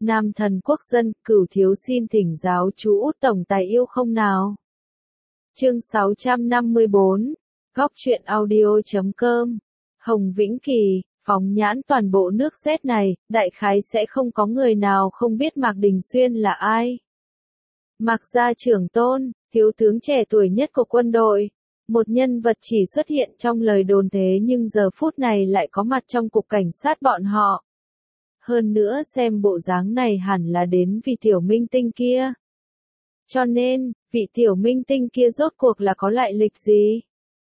Nam thần quốc dân, Cửu thiếu xin thỉnh giáo chú Út tổng tài yêu không nào. Chương 654, Góc truyện audio.com. Hồng Vĩnh Kỳ, phóng nhãn toàn bộ nước Z này, đại khái sẽ không có người nào không biết Mạc Đình Xuyên là ai. Mạc gia trưởng tôn, thiếu tướng trẻ tuổi nhất của quân đội, một nhân vật chỉ xuất hiện trong lời đồn thế nhưng giờ phút này lại có mặt trong cục cảnh sát bọn họ. Hơn nữa xem bộ dáng này hẳn là đến vì tiểu minh tinh kia. Cho nên, vị tiểu minh tinh kia rốt cuộc là có lại lịch gì?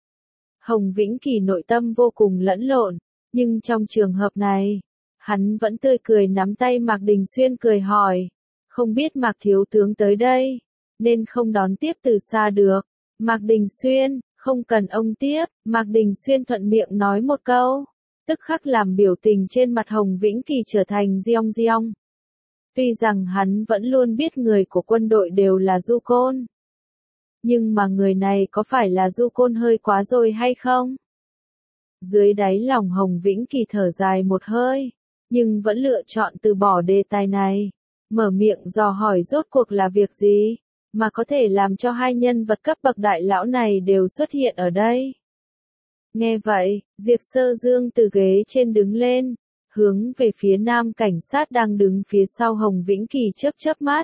Hồng Vĩnh Kỳ nội tâm vô cùng lẫn lộn, nhưng trong trường hợp này, hắn vẫn tươi cười nắm tay Mạc Đình Xuyên cười hỏi, không biết Mạc thiếu tướng tới đây, nên không đón tiếp từ xa được. Mạc Đình Xuyên, không cần ông tiếp, Mạc Đình Xuyên thuận miệng nói một câu, tức khắc làm biểu tình trên mặt Hồng Vĩnh Kỳ trở thành giong giong. Tuy rằng hắn vẫn luôn biết người của quân đội đều là du côn. Nhưng mà người này có phải là du côn hơi quá rồi hay không? Dưới đáy lòng Hồng Vĩnh Kỳ thở dài một hơi, nhưng vẫn lựa chọn từ bỏ đề tài này, mở miệng dò hỏi rốt cuộc là việc gì, mà có thể làm cho hai nhân vật cấp bậc đại lão này đều xuất hiện ở đây. Nghe vậy, Diệp Sơ Dương từ ghế trên đứng lên, hướng về phía nam cảnh sát đang đứng phía sau Hồng Vĩnh Kỳ chớp mắt.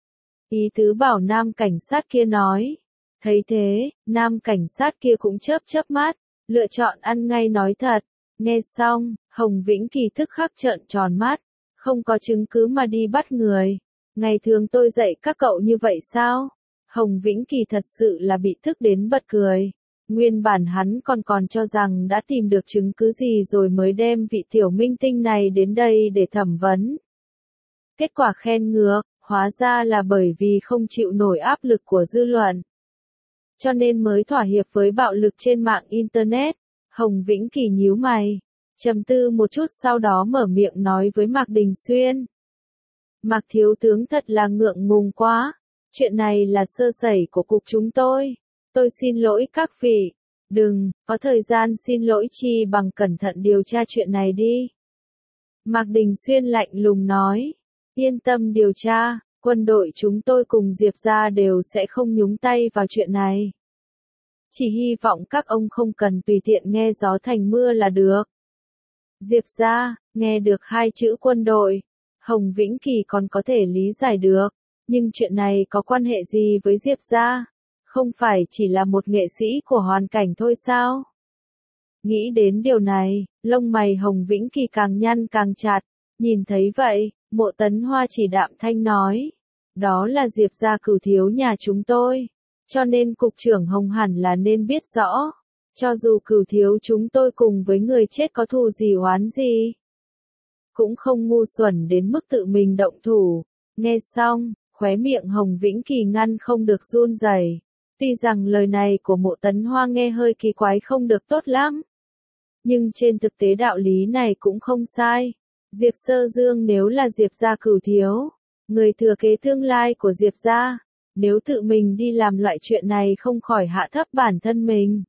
Ý tứ bảo nam cảnh sát kia nói. Thấy thế, nam cảnh sát kia cũng chớp mắt, lựa chọn ăn ngay nói thật. Nghe xong, Hồng Vĩnh Kỳ tức khắc trợn tròn mắt, không có chứng cứ mà đi bắt người. Ngày thường tôi dạy các cậu như vậy sao? Hồng Vĩnh Kỳ thật sự là bị tức đến bật cười. Nguyên bản hắn còn cho rằng đã tìm được chứng cứ gì rồi mới đem vị tiểu minh tinh này đến đây để thẩm vấn. Kết quả khen ngược, hóa ra là bởi vì không chịu nổi áp lực của dư luận. Cho nên mới thỏa hiệp với bạo lực trên mạng Internet. Hồng Vĩnh Kỳ nhíu mày, trầm tư một chút sau đó mở miệng nói với Mạc Đình Xuyên. Mạc thiếu tướng thật là ngượng ngùng quá, chuyện này là sơ sẩy của cục chúng tôi xin lỗi các vị, đừng, có thời gian xin lỗi chi bằng cẩn thận điều tra chuyện này đi. Mạc Đình Xuyên lạnh lùng nói, yên tâm điều tra, quân đội chúng tôi cùng Diệp gia đều sẽ không nhúng tay vào chuyện này. Chỉ hy vọng các ông không cần tùy tiện nghe gió thành mưa là được. Diệp gia, nghe được hai chữ quân đội, Hồng Vĩnh Kỳ còn có thể lý giải được, nhưng chuyện này có quan hệ gì với Diệp gia? Không phải chỉ là một nghệ sĩ của hoàn cảnh thôi sao? Nghĩ đến điều này, lông mày Hồng Vĩnh Kỳ càng nhăn càng chặt, nhìn thấy vậy, Mộ Tấn Hoa chỉ đạm thanh nói, đó là Diệp gia cửu thiếu nhà chúng tôi, cho nên cục trưởng Hồng hẳn là nên biết rõ, cho dù cửu thiếu chúng tôi cùng với người chết có thù gì oán gì, cũng không ngu xuẩn đến mức tự mình động thủ. Nghe xong, khóe miệng Hồng Vĩnh Kỳ ngăn không được run rẩy. Tuy rằng lời này của Mộ Tấn Hoa nghe hơi kỳ quái không được tốt lắm, nhưng trên thực tế đạo lý này cũng không sai. Diệp Sơ Dương nếu là Diệp gia cửu thiếu, người thừa kế tương lai của Diệp gia, nếu tự mình đi làm loại chuyện này không khỏi hạ thấp bản thân mình.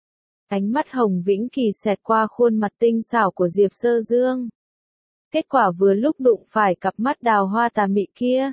Ánh mắt Hồng Vĩnh Kỳ xẹt qua khuôn mặt tinh xảo của Diệp Sơ Dương. Kết quả vừa lúc đụng phải cặp mắt đào hoa tà mị kia.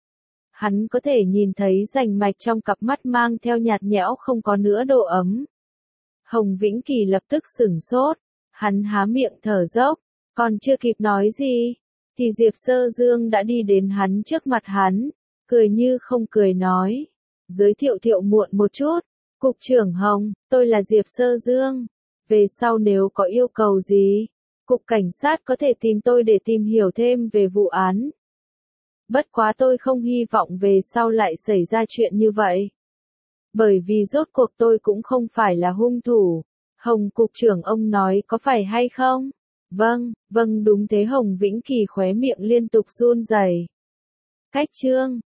Hắn có thể nhìn thấy rành mạch trong cặp mắt mang theo nhạt nhẽo không có nữa độ ấm. Hồng Vĩnh Kỳ lập tức sửng sốt, hắn há miệng thở dốc, còn chưa kịp nói gì, thì Diệp Sơ Dương đã đi đến hắn trước mặt hắn, cười như không cười nói, giới thiệu muộn một chút, cục trưởng Hồng, tôi là Diệp Sơ Dương, về sau nếu có yêu cầu gì, cục cảnh sát có thể tìm tôi để tìm hiểu thêm về vụ án. Bất quá tôi không hy vọng về sau lại xảy ra chuyện như vậy. Bởi vì rốt cuộc tôi cũng không phải là hung thủ. Hồng cục trưởng ông nói có phải hay không? Vâng, đúng thế. Hồng Vĩnh Kỳ khóe miệng liên tục run rẩy. Cách chương